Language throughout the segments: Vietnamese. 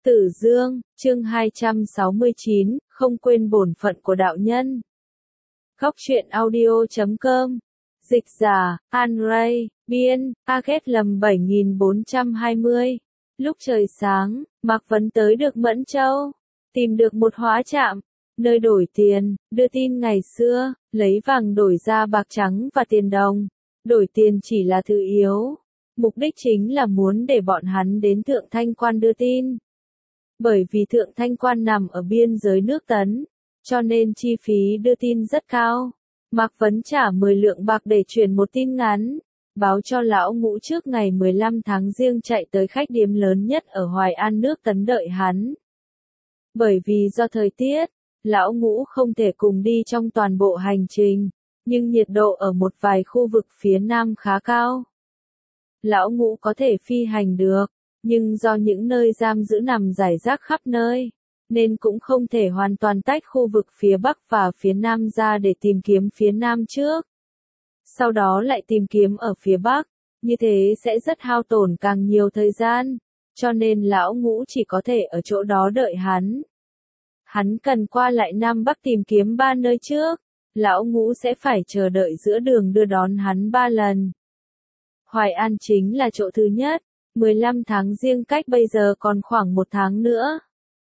Tử Dương, chương 269, không quên bổn phận của đạo nhân. Góc truyện audio.com. Dịch giả, An Ray, biên, Aget lầm 7420. Lúc trời sáng, Mạc Vấn tới được Mẫn Châu, tìm được một hóa trạm, nơi đổi tiền, đưa tin ngày xưa, lấy vàng đổi ra bạc trắng và tiền đồng. Đổi tiền chỉ là thứ yếu, mục đích chính là muốn để bọn hắn đến Thượng Thanh Quan đưa tin. Bởi vì Thượng Thanh Quan nằm ở biên giới nước Tấn, cho nên chi phí đưa tin rất cao. Mạc Vấn trả 10 lượng bạc để chuyển một tin ngắn, báo cho lão Ngũ trước ngày 15 tháng Giêng chạy tới khách điếm lớn nhất ở Hoài An nước Tấn đợi hắn. Bởi vì do thời tiết, lão Ngũ không thể cùng đi trong toàn bộ hành trình, nhưng nhiệt độ ở một vài khu vực phía Nam khá cao. Lão Ngũ có thể phi hành được, nhưng do những nơi giam giữ nằm rải rác khắp nơi, nên cũng không thể hoàn toàn tách khu vực phía Bắc và phía Nam ra để tìm kiếm phía Nam trước. Sau đó lại tìm kiếm ở phía Bắc, như thế sẽ rất hao tổn càng nhiều thời gian, cho nên lão Ngũ chỉ có thể ở chỗ đó đợi hắn. Hắn cần qua lại Nam Bắc tìm kiếm 3 nơi trước, lão Ngũ sẽ phải chờ đợi giữa đường đưa đón hắn 3 lần. Hoài An chính là chỗ thứ nhất, 15 tháng Giêng cách bây giờ còn khoảng 1 tháng nữa.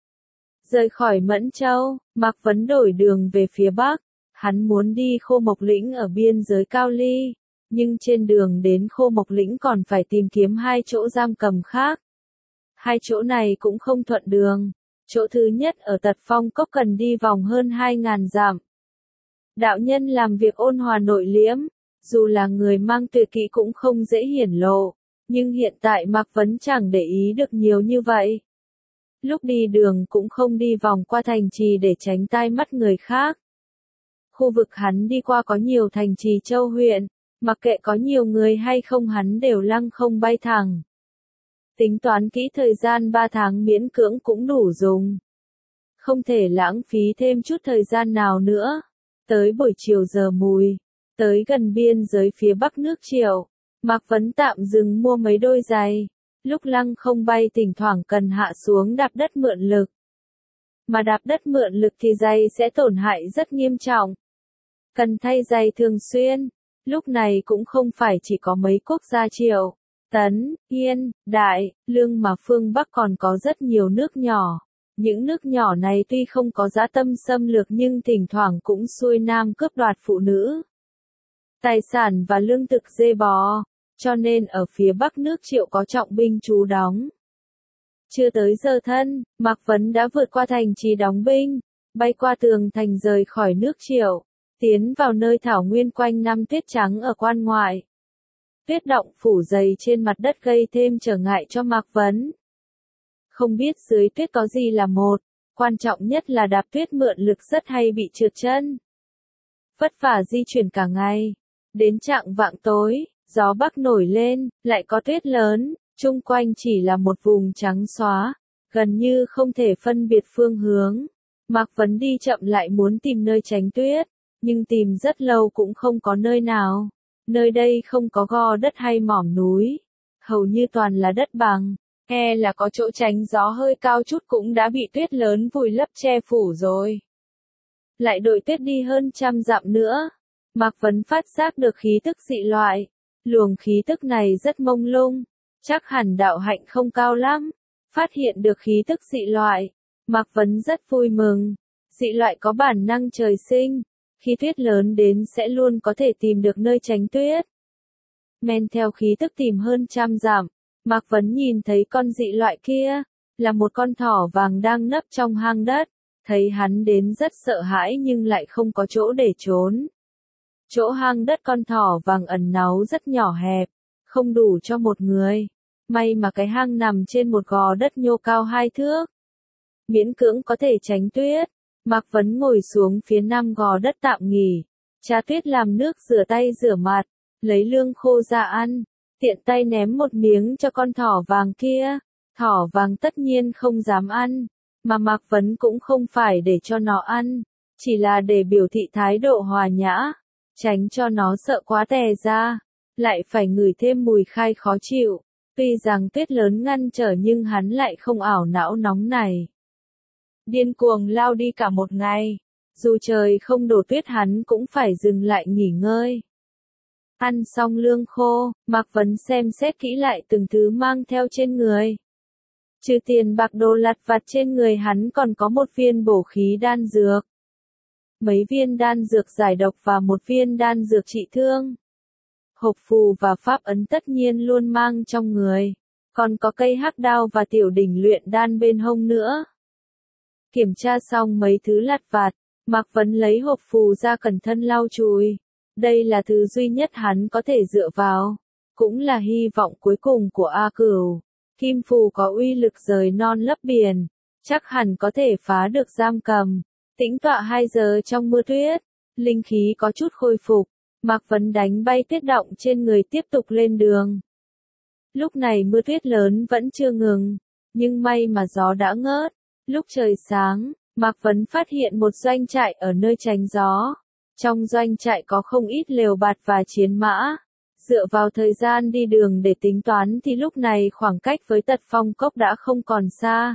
Rời khỏi Mẫn Châu, Mạc Vấn đổi đường về phía Bắc, hắn muốn đi Khô Mộc Lĩnh ở biên giới Cao Ly, nhưng trên đường đến Khô Mộc Lĩnh còn phải tìm kiếm 2 chỗ giam cầm khác. 2 chỗ này cũng không thuận đường, chỗ thứ nhất ở Tật Phong Cốc cần đi vòng hơn 2.000 dặm. Đạo nhân làm việc ôn hòa nội liễm, dù là người mang tuyệt kỹ cũng không dễ hiển lộ. Nhưng hiện tại Mạc Vấn chẳng để ý được nhiều như vậy. Lúc đi đường cũng không đi vòng qua thành trì để tránh tai mắt người khác. Khu vực hắn đi qua có nhiều thành trì châu huyện, mặc kệ có nhiều người hay không hắn đều lăng không bay thẳng. Tính toán kỹ thời gian 3 tháng miễn cưỡng cũng đủ dùng. Không thể lãng phí thêm chút thời gian nào nữa. Tới buổi chiều giờ mùi, tới gần biên giới phía Bắc nước Triệu. Mạc Vấn tạm dừng mua mấy đôi giày, lúc lăng không bay thỉnh thoảng cần hạ xuống đạp đất mượn lực. Mà đạp đất mượn lực thì giày sẽ tổn hại rất nghiêm trọng. Cần thay giày thường xuyên, lúc này cũng không phải chỉ có mấy quốc gia Triệu, Tấn, Yên, Đại, Lương mà phương Bắc còn có rất nhiều nước nhỏ. Những nước nhỏ này tuy không có dã tâm xâm lược nhưng thỉnh thoảng cũng xuôi nam cướp đoạt phụ nữ, tài sản và lương thực dê bò. Cho nên ở phía Bắc nước Triệu có trọng binh trú đóng. Chưa tới giờ thân, Mạc Vấn đã vượt qua thành trì đóng binh, bay qua tường thành rời khỏi nước Triệu, tiến vào nơi thảo nguyên quanh năm tuyết trắng ở quan ngoại. Tuyết động phủ dày trên mặt đất gây thêm trở ngại cho Mạc Vấn. Không biết dưới tuyết có gì là một, quan trọng nhất là đạp tuyết mượn lực rất hay bị trượt chân. Vất vả di chuyển cả ngày, đến chạng vạng tối. Gió Bắc nổi lên, lại có tuyết lớn, chung quanh chỉ là một vùng trắng xóa, gần như không thể phân biệt phương hướng. Mạc Vấn đi chậm lại muốn tìm nơi tránh tuyết, nhưng tìm rất lâu cũng không có nơi nào. Nơi đây không có gò đất hay mỏm núi, hầu như toàn là đất bằng, e là có chỗ tránh gió hơi cao chút cũng đã bị tuyết lớn vùi lấp che phủ rồi. Lại đội tuyết đi hơn 100 dặm nữa, Mạc Vấn phát giác được khí tức dị loại. Luồng khí tức này rất mông lung, chắc hẳn đạo hạnh không cao lắm. Phát hiện được khí tức dị loại, Mạc Vấn rất vui mừng. Dị loại có bản năng trời sinh, khi tuyết lớn đến sẽ luôn có thể tìm được nơi tránh tuyết. Men theo khí tức tìm hơn 100 dặm, Mạc Vấn nhìn thấy con dị loại kia, là một con thỏ vàng đang nấp trong hang đất. Thấy hắn đến rất sợ hãi nhưng lại không có chỗ để trốn. Chỗ hang đất con thỏ vàng ẩn náu rất nhỏ hẹp, không đủ cho một người. May mà cái hang nằm trên một gò đất nhô cao 2 thước. Miễn cưỡng có thể tránh tuyết. Mạc Vấn ngồi xuống phía nam gò đất tạm nghỉ. Trà tuyết làm nước rửa tay rửa mặt, lấy lương khô ra ăn. Tiện tay ném một miếng cho con thỏ vàng kia. Thỏ vàng tất nhiên không dám ăn, mà Mạc Vấn cũng không phải để cho nó ăn, chỉ là để biểu thị thái độ hòa nhã. Tránh cho nó sợ quá tè ra, lại phải ngửi thêm mùi khai khó chịu. Tuy rằng tuyết lớn ngăn trở nhưng hắn lại không ảo não nóng này. Điên cuồng lao đi cả một ngày. Dù trời không đổ tuyết hắn cũng phải dừng lại nghỉ ngơi. Ăn xong lương khô, Mạc Vấn xem xét kỹ lại từng thứ mang theo trên người. Trừ tiền bạc đồ lặt vặt trên người hắn còn có một viên bổ khí đan dược. Mấy viên đan dược giải độc và một viên đan dược trị thương. Hộp phù và pháp ấn tất nhiên luôn mang trong người. Còn có cây hắc đao và tiểu đỉnh luyện đan bên hông nữa. Kiểm tra xong mấy thứ lặt vặt, Mạc Vấn lấy hộp phù ra cẩn thận lau chùi. Đây là thứ duy nhất hắn có thể dựa vào. Cũng là hy vọng cuối cùng của A Cửu. Kim phù có uy lực rời non lấp biển. Chắc hẳn có thể phá được giam cầm. Tĩnh tọa 2 giờ trong mưa tuyết. Linh khí có chút khôi phục. Mạc Vấn đánh bay tuyết động trên người tiếp tục lên đường. Lúc này mưa tuyết lớn vẫn chưa ngừng. Nhưng may mà gió đã ngớt. Lúc trời sáng, Mạc Vấn phát hiện một doanh trại ở nơi tránh gió. Trong doanh trại có không ít lều bạt và chiến mã. Dựa vào thời gian đi đường để tính toán thì lúc này khoảng cách với Tật Phong Cốc đã không còn xa.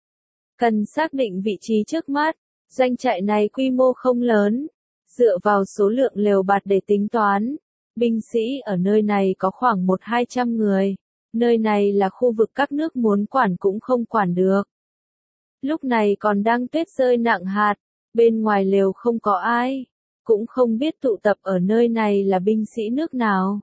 Cần xác định vị trí trước mắt. Doanh trại này quy mô không lớn. Dựa vào số lượng lều bạt để tính toán. Binh sĩ ở nơi này có khoảng 100-200 người. Nơi này là khu vực các nước muốn quản cũng không quản được. Lúc này còn đang tuyết rơi nặng hạt. Bên ngoài lều không có ai. Cũng không biết tụ tập ở nơi này là binh sĩ nước nào.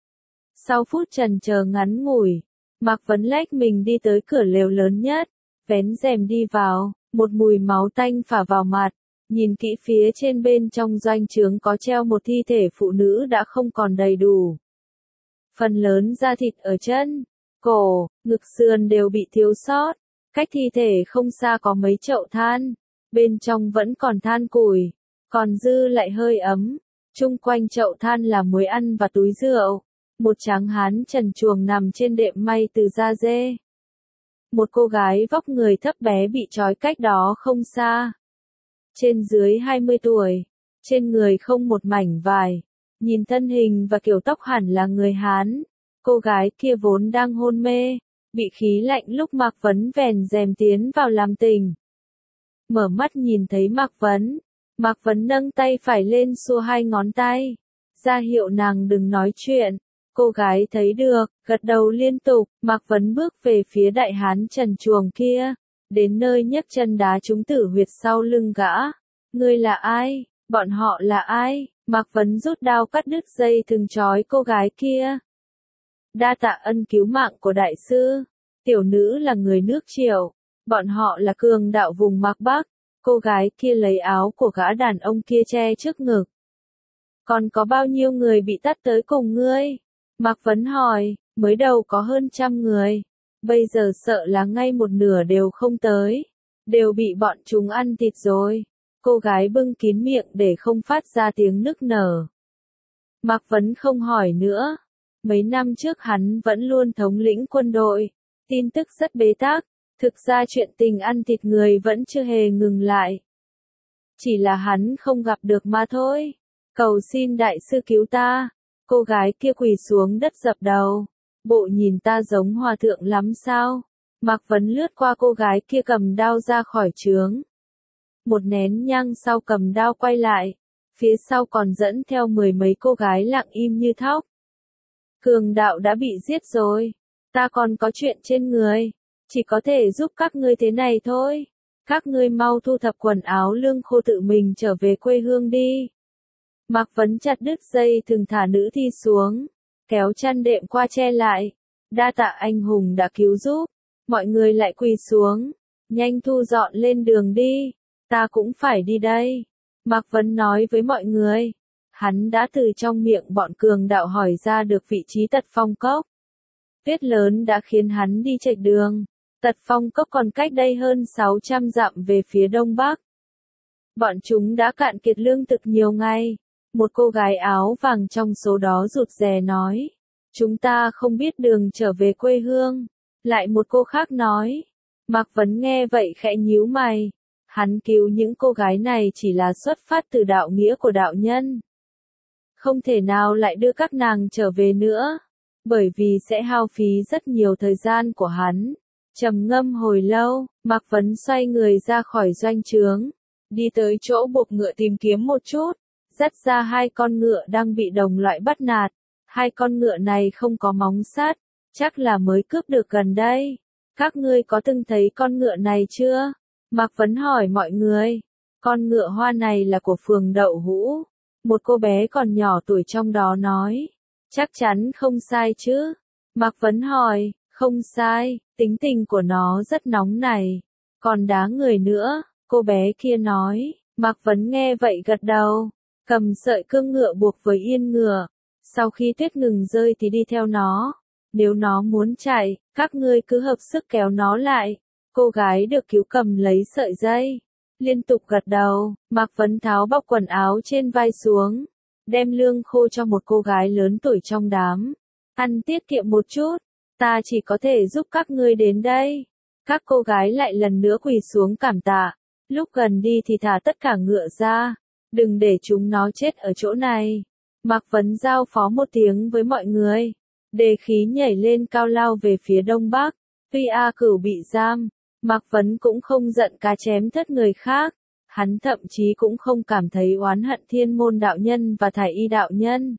Sau phút trần chờ ngắn ngủi, Mạc Vấn lách mình đi tới cửa lều lớn nhất, vén rèm đi vào, một mùi máu tanh phả vào mặt, nhìn kỹ phía trên bên trong doanh trướng có treo một thi thể phụ nữ đã không còn đầy đủ. Phần lớn da thịt ở chân, cổ, ngực sườn đều bị thiếu sót, cách thi thể không xa có mấy chậu than, bên trong vẫn còn than củi. Còn dư lại hơi ấm, chung quanh chậu than là muối ăn và túi rượu. Một tráng hán trần truồng nằm trên đệm may từ da dê. Một cô gái vóc người thấp bé bị trói cách đó không xa. Trên dưới 20 tuổi, trên người không một mảnh vải. Nhìn thân hình và kiểu tóc hẳn là người Hán. Cô gái kia vốn đang hôn mê, bị khí lạnh lúc Mạc Vấn vèn rèm tiến vào làm tình. Mở mắt nhìn thấy Mạc Vấn. Mạc Vấn nâng tay phải lên xua 2 ngón tay, ra hiệu nàng đừng nói chuyện. Cô gái thấy được, gật đầu liên tục. Mạc Vấn bước về phía đại hán trần truồng kia, đến nơi nhấc chân đá trúng tử huyệt sau lưng gã. Ngươi là ai? Bọn họ là ai? Mạc Vấn rút đao cắt đứt dây thừng trói cô gái kia. Đa tạ ân cứu mạng của đại sư. Tiểu nữ là người nước Triệu, bọn họ là cường đạo vùng Mạc Bắc. Cô gái kia lấy áo của gã đàn ông kia che trước ngực. Còn có bao nhiêu người bị tắt tới cùng ngươi? Mạc Vấn hỏi, mới đầu có hơn 100 người. Bây giờ sợ là ngay một nửa đều không tới. Đều bị bọn chúng ăn thịt rồi. Cô gái bưng kín miệng để không phát ra tiếng nức nở. Mạc Vấn không hỏi nữa. Mấy năm trước hắn vẫn luôn thống lĩnh quân đội. Tin tức rất bế tắc. Thực ra chuyện tình ăn thịt người vẫn chưa hề ngừng lại. Chỉ là hắn không gặp được mà thôi. Cầu xin đại sư cứu ta. Cô gái kia quỳ xuống đất dập đầu. Bộ nhìn ta giống hòa thượng lắm sao? Mạc Vấn lướt qua cô gái kia cầm đao ra khỏi trướng. Một nén nhang sau cầm đao quay lại. Phía sau còn dẫn theo 10 mấy cô gái lặng im như thóc. Cường đạo đã bị giết rồi. Ta còn có chuyện trên người. Chỉ có thể giúp các ngươi thế này thôi. Các ngươi mau thu thập quần áo lương khô tự mình trở về quê hương đi. Mạc Vấn chặt đứt dây thừng thả nữ thi xuống. Kéo chăn đệm qua che lại. Đa tạ anh hùng đã cứu giúp. Mọi người lại quỳ xuống. Nhanh thu dọn lên đường đi. Ta cũng phải đi đây. Mạc Vấn nói với mọi người. Hắn đã từ trong miệng bọn cường đạo hỏi ra được vị trí Tật Phong Cốc. Tuyết lớn đã khiến hắn đi chệch đường. Tật Phong Cốc còn cách đây hơn 600 dặm về phía đông bắc. Bọn chúng đã cạn kiệt lương thực nhiều ngày. Một cô gái áo vàng trong số đó rụt rè nói. Chúng ta không biết đường trở về quê hương. Lại một cô khác nói. Mạc Vấn nghe vậy khẽ nhíu mày. Hắn cứu những cô gái này chỉ là xuất phát từ đạo nghĩa của đạo nhân. Không thể nào lại đưa các nàng trở về nữa. bởi vì sẽ hao phí rất nhiều thời gian của hắn. Trầm ngâm hồi lâu, Mạc Vấn xoay người ra khỏi doanh trướng, đi tới chỗ buộc ngựa tìm kiếm một chút, dắt ra 2 con ngựa đang bị đồng loại bắt nạt. 2 con ngựa này không có móng sắt, chắc là mới cướp được gần đây. Các ngươi có từng thấy con ngựa này chưa? Mạc Vấn hỏi mọi người. Con ngựa hoa này là của phường Đậu Hũ. Một cô bé còn nhỏ tuổi trong đó nói. Chắc chắn không sai chứ? Mạc Vấn hỏi. Không sai, tính tình của nó rất nóng này. Còn đá người nữa, cô bé kia nói. Mạc Vấn nghe vậy gật đầu, cầm sợi cương ngựa buộc với yên ngựa. Sau khi tuyết ngừng rơi thì đi theo nó. Nếu nó muốn chạy, các ngươi cứ hợp sức kéo nó lại. Cô gái được cứu cầm lấy sợi dây, liên tục gật đầu. Mạc Vấn tháo bọc quần áo trên vai xuống, đem lương khô cho một cô gái lớn tuổi trong đám. Ăn tiết kiệm một chút, ta chỉ có thể giúp các ngươi đến đây. Các cô gái lại lần nữa quỳ xuống cảm tạ. Lúc gần đi thì thả tất cả ngựa ra, đừng để chúng nó chết ở chỗ này. Mạc Vấn giao phó một tiếng với mọi người, đề khí nhảy lên cao lao về phía đông bắc. Tuy A Cửu bị giam, Mạc Vấn cũng không giận cá chém thất người khác. Hắn thậm chí cũng không cảm thấy oán hận Thiên Môn đạo nhân và Thải Y đạo nhân,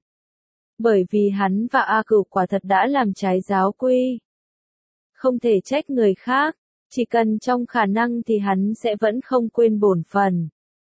bởi vì hắn và A Cửu quả thật đã làm trái giáo quy. Không thể trách người khác, chỉ cần trong khả năng thì hắn sẽ vẫn không quên bổn phận.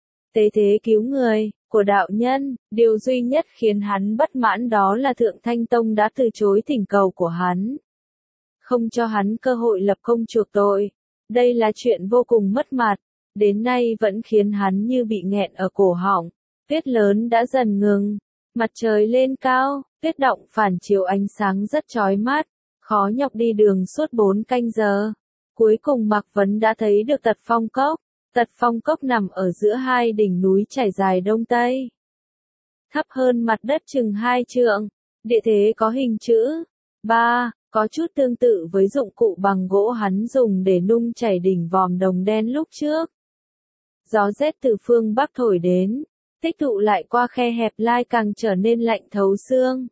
Tế thế cứu người của đạo nhân, điều duy nhất khiến hắn bất mãn đó là Thượng Thanh Tông đã từ chối thỉnh cầu của hắn, không cho hắn cơ hội lập công chuộc tội. Đây là chuyện vô cùng mất mặt, đến nay vẫn khiến hắn như bị nghẹn ở cổ họng. Tuyết lớn đã dần ngừng, mặt trời lên cao, tuyết động phản chiếu ánh sáng rất chói mắt, khó nhọc đi đường suốt 4 canh giờ. Cuối cùng Mạc Vấn đã thấy được Tật Phong Cốc. Tật Phong Cốc nằm ở giữa 2 đỉnh núi trải dài đông tây, thấp hơn mặt đất chừng 2 trượng. Địa thế có hình chữ 3, có chút tương tự với dụng cụ bằng gỗ hắn dùng để nung chảy đỉnh vòm đồng đen lúc trước. Gió rét từ phương Bắc thổi đến, tích tụ lại qua khe hẹp lai càng trở nên lạnh thấu xương.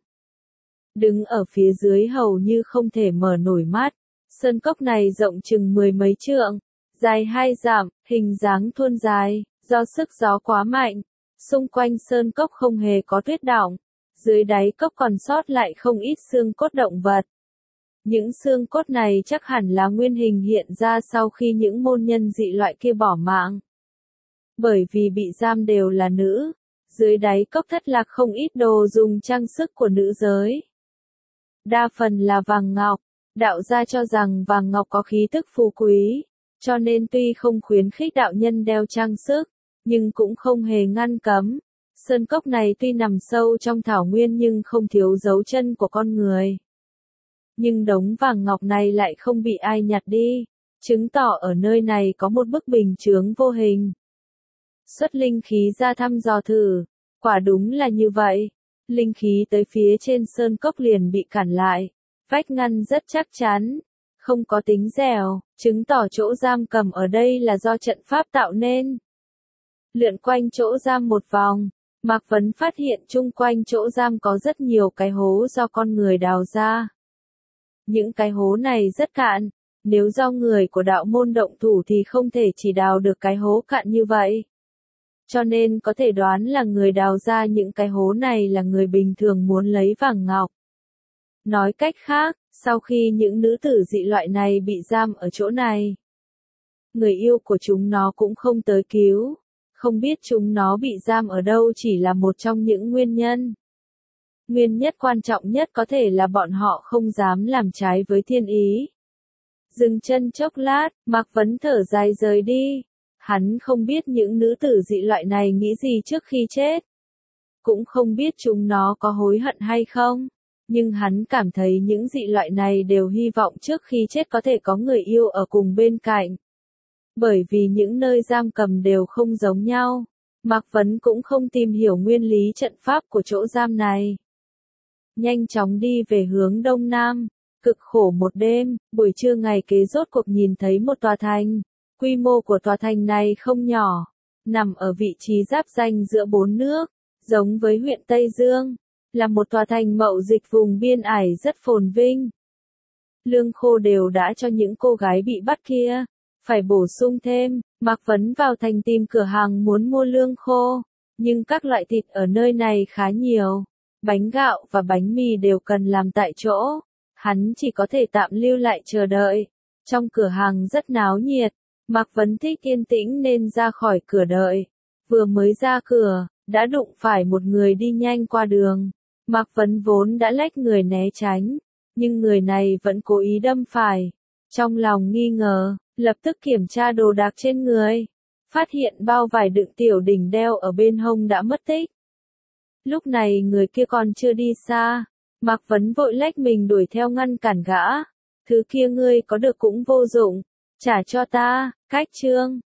Đứng ở phía dưới hầu như không thể mở nổi mắt. Sơn cốc này rộng chừng 10 mấy trượng, dài 2 dặm, hình dáng thuôn dài, do sức gió quá mạnh. Xung quanh sơn cốc không hề có tuyết đọng, dưới đáy cốc còn sót lại không ít xương cốt động vật. Những xương cốt này chắc hẳn là nguyên hình hiện ra sau khi những môn nhân dị loại kia bỏ mạng. Bởi vì bị giam đều là nữ, dưới đáy cốc thất lạc không ít đồ dùng trang sức của nữ giới. Đa phần là vàng ngọc, đạo gia cho rằng vàng ngọc có khí tức phú quý, cho nên tuy không khuyến khích đạo nhân đeo trang sức, nhưng cũng không hề ngăn cấm. Sơn cốc này tuy nằm sâu trong thảo nguyên nhưng không thiếu dấu chân của con người. Nhưng đống vàng ngọc này lại không bị ai nhặt đi, chứng tỏ ở nơi này có một bức bình chướng vô hình. Xuất linh khí ra thăm dò thử, quả đúng là như vậy. Linh khí tới phía trên sơn cốc liền bị cản lại, vách ngăn rất chắc chắn, không có tính dẻo, chứng tỏ chỗ giam cầm ở đây là do trận pháp tạo nên. Lượn quanh chỗ giam một vòng, Mạc Vấn phát hiện chung quanh chỗ giam có rất nhiều cái hố do con người đào ra. Những cái hố này rất cạn, nếu do người của đạo môn động thủ thì không thể chỉ đào được cái hố cạn như vậy. Cho nên có thể đoán là người đào ra những cái hố này là người bình thường muốn lấy vàng ngọc. Nói cách khác, sau khi những nữ tử dị loại này bị giam ở chỗ này, người yêu của chúng nó cũng không tới cứu. Không biết chúng nó bị giam ở đâu chỉ là một trong những nguyên nhân. Nguyên nhân quan trọng nhất có thể là bọn họ không dám làm trái với thiên ý. Dừng chân chốc lát, Mạc Vấn thở dài rời đi. Hắn không biết những nữ tử dị loại này nghĩ gì trước khi chết. Cũng không biết chúng nó có hối hận hay không. Nhưng hắn cảm thấy những dị loại này đều hy vọng trước khi chết có thể có người yêu ở cùng bên cạnh. Bởi vì những nơi giam cầm đều không giống nhau, Mạc Vấn cũng không tìm hiểu nguyên lý trận pháp của chỗ giam này. Nhanh chóng đi về hướng đông nam, cực khổ một đêm, buổi trưa ngày kế rốt cuộc nhìn thấy một tòa thành. Quy mô của tòa thành này không nhỏ, nằm ở vị trí giáp ranh giữa 4 nước, giống với huyện Tây Dương, là một tòa thành mậu dịch vùng biên ải rất phồn vinh. Lương khô đều đã cho những cô gái bị bắt kia, phải bổ sung thêm. Mạc Vấn vào thành tìm cửa hàng muốn mua lương khô, nhưng các loại thịt ở nơi này khá nhiều, bánh gạo và bánh mì đều cần làm tại chỗ, hắn chỉ có thể tạm lưu lại chờ đợi. Trong cửa hàng rất náo nhiệt, Mạc Vấn thích yên tĩnh nên ra khỏi cửa đợi. Vừa mới ra cửa, đã đụng phải một người đi nhanh qua đường. Mạc Vấn vốn đã lách người né tránh, nhưng người này vẫn cố ý đâm phải. Trong lòng nghi ngờ, lập tức kiểm tra đồ đạc trên người, phát hiện bao vải đựng tiểu đỉnh đeo ở bên hông đã mất tích. Lúc này người kia còn chưa đi xa, Mạc Vấn vội lách mình đuổi theo ngăn cản gã. Thứ kia ngươi có được cũng vô dụng, trả cho ta. Cách chương